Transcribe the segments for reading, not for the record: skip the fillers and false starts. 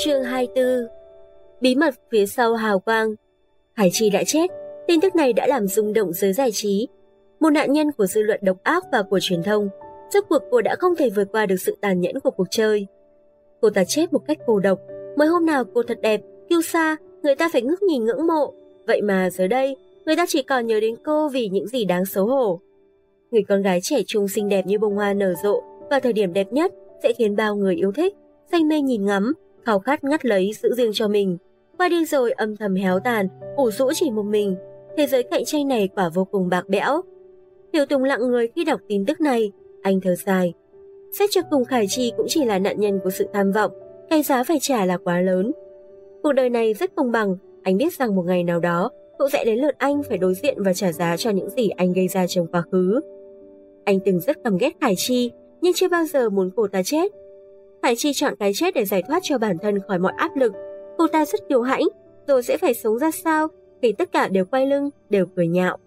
Chương 24. Bí mật phía sau hào quang. Hải Chi đã chết. Tin tức này đã làm rung động giới giải trí. Một nạn nhân của dư luận độc ác và của truyền thông. Rốt cuộc cô đã không thể vượt qua được sự tàn nhẫn của cuộc chơi. Cô ta chết một cách cô độc. Mới hôm nào cô thật đẹp, kiêu sa, người ta phải ngước nhìn ngưỡng mộ. Vậy mà giờ đây, người ta chỉ còn nhớ đến cô vì những gì đáng xấu hổ. Người con gái trẻ trung xinh đẹp như bông hoa nở rộ vào thời điểm đẹp nhất sẽ khiến bao người yêu thích, say mê nhìn ngắm, khao khát ngắt lấy giữ riêng cho mình. Qua đi rồi âm thầm héo tàn, ủ rũ chỉ một mình. Thế giới cạnh tranh này quả vô cùng bạc bẽo. Hiểu Tùng lặng người khi đọc tin tức này, anh thở dài. Xét cho cùng Khải Chi cũng chỉ là nạn nhân của sự tham vọng, cái giá phải trả là quá lớn. Cuộc đời này rất công bằng, anh biết rằng một ngày nào đó cũng sẽ đến lượt anh phải đối diện và trả giá cho những gì anh gây ra trong quá khứ. Anh từng rất căm ghét Khải Chi, nhưng chưa bao giờ muốn cô ta chết. Khải Chi chọn cái chết để giải thoát cho bản thân khỏi mọi áp lực. Cô ta rất kiêu hãnh, rồi sẽ phải sống ra sao khi tất cả đều quay lưng, đều cười nhạo.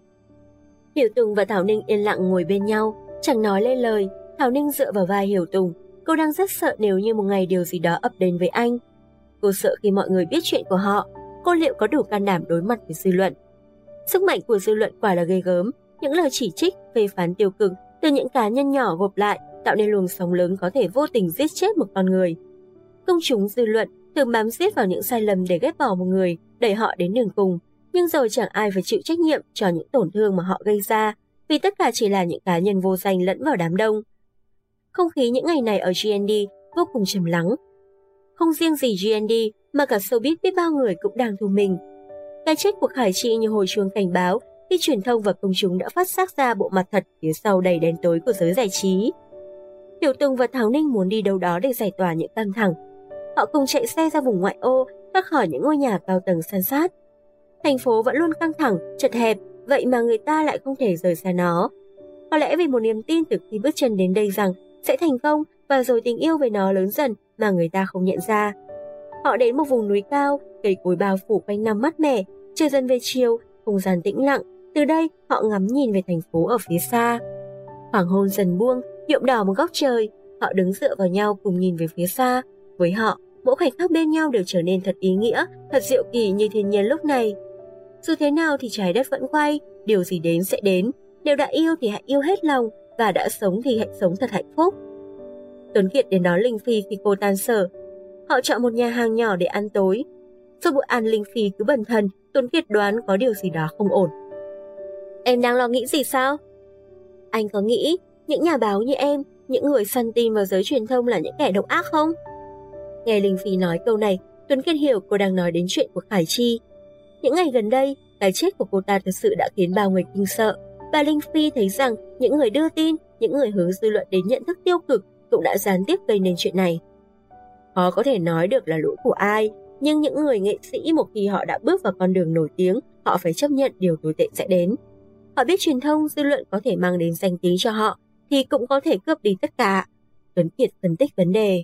Hiểu Tùng và Thảo Ninh yên lặng ngồi bên nhau, chẳng nói lên lời. Thảo Ninh dựa vào vai Hiểu Tùng, cô đang rất sợ nếu như một ngày điều gì đó ập đến với anh. Cô sợ khi mọi người biết chuyện của họ, cô liệu có đủ can đảm đối mặt với dư luận. Sức mạnh của dư luận quả là ghê gớm, những lời chỉ trích, phê phán tiêu cực từ những cá nhân nhỏ gộp lại tạo nên luồng sóng lớn có thể vô tình giết chết một con người. Công chúng dư luận thường bám giết vào những sai lầm để ghét bỏ một người, đẩy họ đến đường cùng, nhưng rồi chẳng ai phải chịu trách nhiệm cho những tổn thương mà họ gây ra, vì tất cả chỉ là những cá nhân vô danh lẫn vào đám đông. Không khí những ngày này ở GND vô cùng trầm lắng. Không riêng gì GND mà cả showbiz biết bao người cũng đang thu mình. Cái chết của Khải Chi như hồi chuông cảnh báo khi truyền thông và công chúng đã phát giác ra bộ mặt thật phía sau đầy đen tối của giới giải trí. Hiểu Tùng và Thảo Ninh muốn đi đâu đó để giải tỏa những căng thẳng. Họ cùng chạy xe ra vùng ngoại ô, thoát khỏi những ngôi nhà cao tầng san sát. Thành phố vẫn luôn căng thẳng, chật hẹp, vậy mà người ta lại không thể rời xa nó. Có lẽ vì một niềm tin từ khi bước chân đến đây rằng sẽ thành công và rồi tình yêu với nó lớn dần mà người ta không nhận ra. Họ đến một vùng núi cao, cây cối bao phủ quanh năm mát mẻ, trời dần về chiều, không gian tĩnh lặng. Từ đây họ ngắm nhìn về thành phố ở phía xa. Hoàng hôn dần buông, nhuộm đỏ một góc trời. Họ đứng dựa vào nhau cùng nhìn về phía xa. Với họ, mỗi khoảnh khắc bên nhau đều trở nên thật ý nghĩa, thật diệu kỳ như thiên nhiên lúc này. Dù thế nào thì trái đất vẫn quay, điều gì đến sẽ đến. Nếu đã yêu thì hãy yêu hết lòng, và đã sống thì hãy sống thật hạnh phúc. Tuấn Kiệt đến đón Linh Phi khi cô tan sở. Họ chọn một nhà hàng nhỏ để ăn tối. Sau bữa ăn, Linh Phi cứ bần thần, Tuấn Kiệt đoán có điều gì đó không ổn. Em đang lo nghĩ gì sao? Anh có nghĩ những nhà báo như em, những người săn tin vào giới truyền thông là những kẻ độc ác không? Nghe Linh Phi nói câu này, Tuấn Kiệt hiểu cô đang nói đến chuyện của Khải Chi. Những ngày gần đây, cái chết của cô ta thực sự đã khiến bao người kinh sợ. Và Linh Phi thấy rằng những người đưa tin, những người hướng dư luận đến nhận thức tiêu cực cũng đã gián tiếp gây nên chuyện này. Khó có thể nói được là lỗi của ai, nhưng những người nghệ sĩ một khi họ đã bước vào con đường nổi tiếng, họ phải chấp nhận điều tồi tệ sẽ đến. Họ biết truyền thông, dư luận có thể mang đến danh tiếng cho họ, thì cũng có thể cướp đi tất cả. Tuấn Kiệt phân tích vấn đề.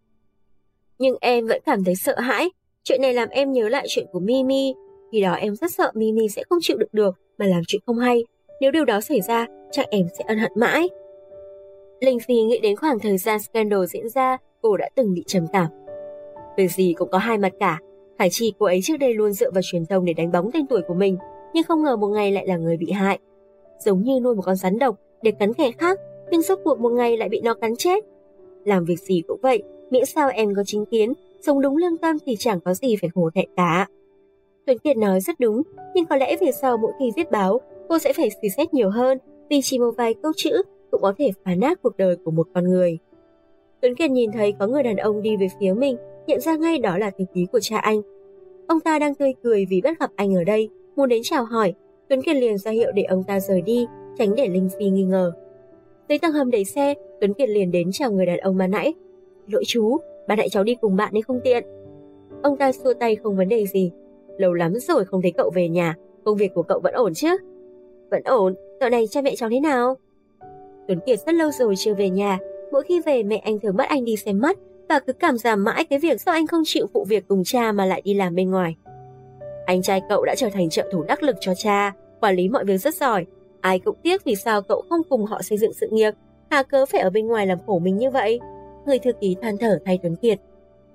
Nhưng em vẫn cảm thấy sợ hãi. Chuyện này làm em nhớ lại chuyện của Mimi. Khi đó em rất sợ Mimi sẽ không chịu được mà làm chuyện không hay. Nếu điều đó xảy ra, chắc em sẽ ân hận mãi. Linh Phi nghĩ đến khoảng thời gian scandal diễn ra, cô đã từng bị trầm cảm. Việc gì cũng có hai mặt cả. Khải Chi cô ấy trước đây luôn dựa vào truyền thông để đánh bóng tên tuổi của mình, nhưng không ngờ một ngày lại là người bị hại. Giống như nuôi một con rắn độc để cắn kẻ khác, nhưng rốt cuộc một ngày lại bị nó cắn chết. Làm việc gì cũng vậy, miễn sao em có chính kiến, sống đúng lương tâm thì chẳng có gì phải hổ thẹn cả. Tuấn Kiệt nói rất đúng, nhưng có lẽ về sau mỗi khi viết báo, cô sẽ phải suy xét nhiều hơn, vì chỉ một vài câu chữ cũng có thể phá nát cuộc đời của một con người. Tuấn Kiệt nhìn thấy có người đàn ông đi về phía mình, nhận ra ngay đó là thư ký của cha anh. Ông ta đang tươi cười vì bắt gặp anh ở đây, muốn đến chào hỏi. Tuấn Kiệt liền ra hiệu để ông ta rời đi, tránh để Linh Phi nghi ngờ. Tới tầng hầm đẩy xe, Tuấn Kiệt liền đến chào người đàn ông ban nãy. Lỗi chú, ban nãy cháu đi cùng bạn nên không tiện. Ông ta xua tay không vấn đề gì. Lâu lắm rồi không thấy cậu về nhà, công việc của cậu vẫn ổn chứ? Vẫn ổn, dạo này cha mẹ cháu thế nào? Tuấn Kiệt rất lâu rồi chưa về nhà, mỗi khi về mẹ anh thường bắt anh đi xem mắt và cứ cảm giảm mãi cái việc sao anh không chịu phụ việc cùng cha mà lại đi làm bên ngoài. Anh trai cậu đã trở thành trợ thủ đắc lực cho cha, quản lý mọi việc rất giỏi. Ai cũng tiếc vì sao cậu không cùng họ xây dựng sự nghiệp, hà cớ phải ở bên ngoài làm khổ mình như vậy. Người thư ký than thở thay Tuấn Kiệt.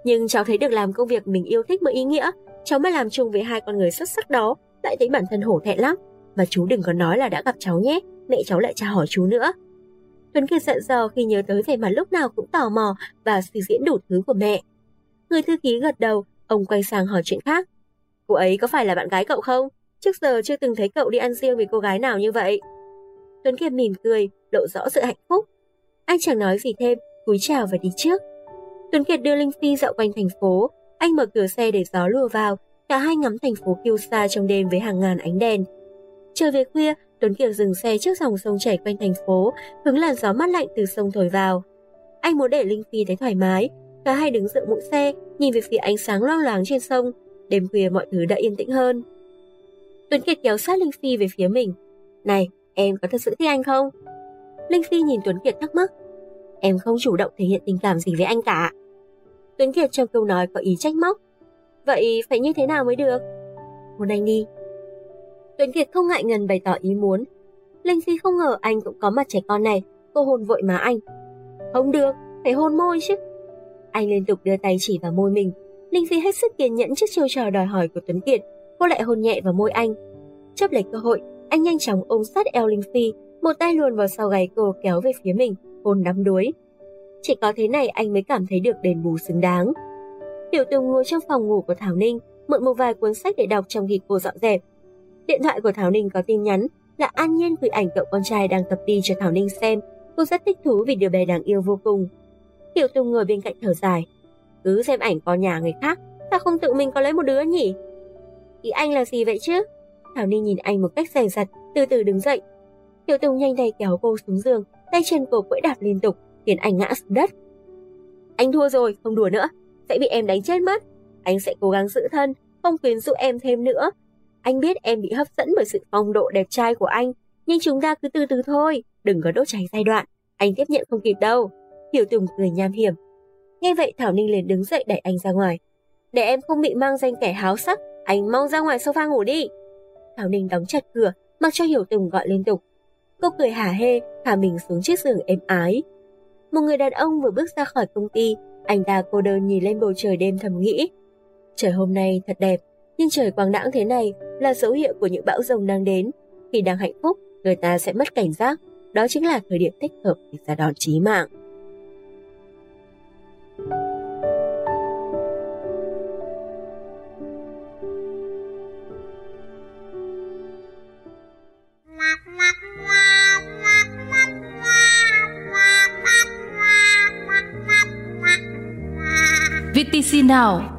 Nhưng cháu thấy được làm công việc mình yêu thích mới ý nghĩa. Cháu mà làm chung với hai con người xuất sắc đó, lại thấy bản thân hổ thẹn lắm. Và chú đừng có nói là đã gặp cháu nhé, mẹ cháu lại tra hỏi chú nữa. Tuấn Kiệt giận dò khi nhớ tới vẻ mặt lúc nào cũng tò mò và suy diễn đủ thứ của mẹ. Người thư ký gật đầu, ông quay sang hỏi chuyện khác. Cô ấy có phải là bạn gái cậu không? Trước giờ chưa từng thấy cậu đi ăn riêng với cô gái nào như vậy. Tuấn Kiệt mỉm cười, lộ rõ sự hạnh phúc. Anh chẳng nói gì thêm, cúi chào và đi trước. Tuấn Kiệt đưa Linh Phi dạo quanh thành phố. Anh mở cửa xe để gió lùa vào. Cả hai ngắm thành phố kiêu sa trong đêm với hàng ngàn ánh đèn. Trở về khuya, Tuấn Kiệt dừng xe trước dòng sông chảy quanh thành phố, hứng làn gió mát lạnh từ sông thổi vào. Anh muốn để Linh Phi thấy thoải mái. Cả hai đứng dựa mũi xe, nhìn về phía ánh sáng loang loáng trên sông. Đêm khuya mọi thứ đã yên tĩnh hơn. Tuấn Kiệt kéo sát Linh Phi về phía mình. Này, em có thật sự thích anh không? Linh Phi nhìn Tuấn Kiệt thắc mắc. Em không chủ động thể hiện tình cảm gì với anh cả. Tuấn Kiệt trong câu nói có ý trách móc. Vậy phải như thế nào mới được? Hôn anh đi. Tuấn Kiệt không ngại ngần bày tỏ ý muốn. Linh Phi không ngờ anh cũng có mặt trẻ con này. Cô hôn vội má anh. Không được, phải hôn môi chứ. Anh liên tục đưa tay chỉ vào môi mình. Linh Phi hết sức kiên nhẫn trước chiêu trò đòi hỏi của Tuấn Kiệt. Cô lại hôn nhẹ vào môi anh. Chấp lấy cơ hội, anh nhanh chóng ôm sát eo Linh Phi, một tay luồn vào sau gáy cô kéo về phía mình, hôn đắm đuối. Chỉ có thế này anh mới cảm thấy được đền bù xứng đáng. Tiểu Tùng ngồi trong phòng ngủ của Thảo Ninh, mượn một vài cuốn sách để đọc trong khi cô dọn dẹp. Điện thoại của Thảo Ninh có tin nhắn là An Nhiên gửi ảnh cậu con trai đang tập đi cho Thảo Ninh xem. Cô rất thích thú vì đứa bé đáng yêu vô cùng. Tiểu Tùng ngồi bên cạnh thở dài. Cứ xem ảnh con nhà người khác, sao không tự mình có lấy một đứa nhỉ? Ý anh là gì vậy chứ? Thảo Ninh nhìn anh một cách dè dặt, từ từ đứng dậy. Tiểu Tùng nhanh tay kéo cô xuống giường, tay chân cô quẫy đạp liên tục, khiến anh ngã xuống đất. Anh thua rồi, không đùa nữa, sẽ bị em đánh chết mất. Anh sẽ cố gắng giữ thân, không quyến rũ em thêm nữa. Anh biết em bị hấp dẫn bởi sự phong độ đẹp trai của anh, nhưng chúng ta cứ từ từ thôi, đừng có đốt cháy giai đoạn, anh tiếp nhận không kịp đâu. Tiểu Tùng cười nham hiểm. Nghe vậy Thảo Ninh liền đứng dậy đẩy anh ra ngoài. Để em không bị mang danh kẻ háo sắc, anh mau ra ngoài sofa ngủ đi. Thảo Ninh đóng chặt cửa, mặc cho Hiểu Tùng gọi liên tục. Cô cười hả hê, thả mình xuống chiếc giường êm ái. Một người đàn ông vừa bước ra khỏi công ty, anh ta cô đơn nhìn lên bầu trời đêm thầm nghĩ. Trời hôm nay thật đẹp, nhưng trời quang đãng thế này là dấu hiệu của những bão giông đang đến. Khi đang hạnh phúc, người ta sẽ mất cảnh giác, đó chính là thời điểm thích hợp để ra đòn chí mạng. VTC Now,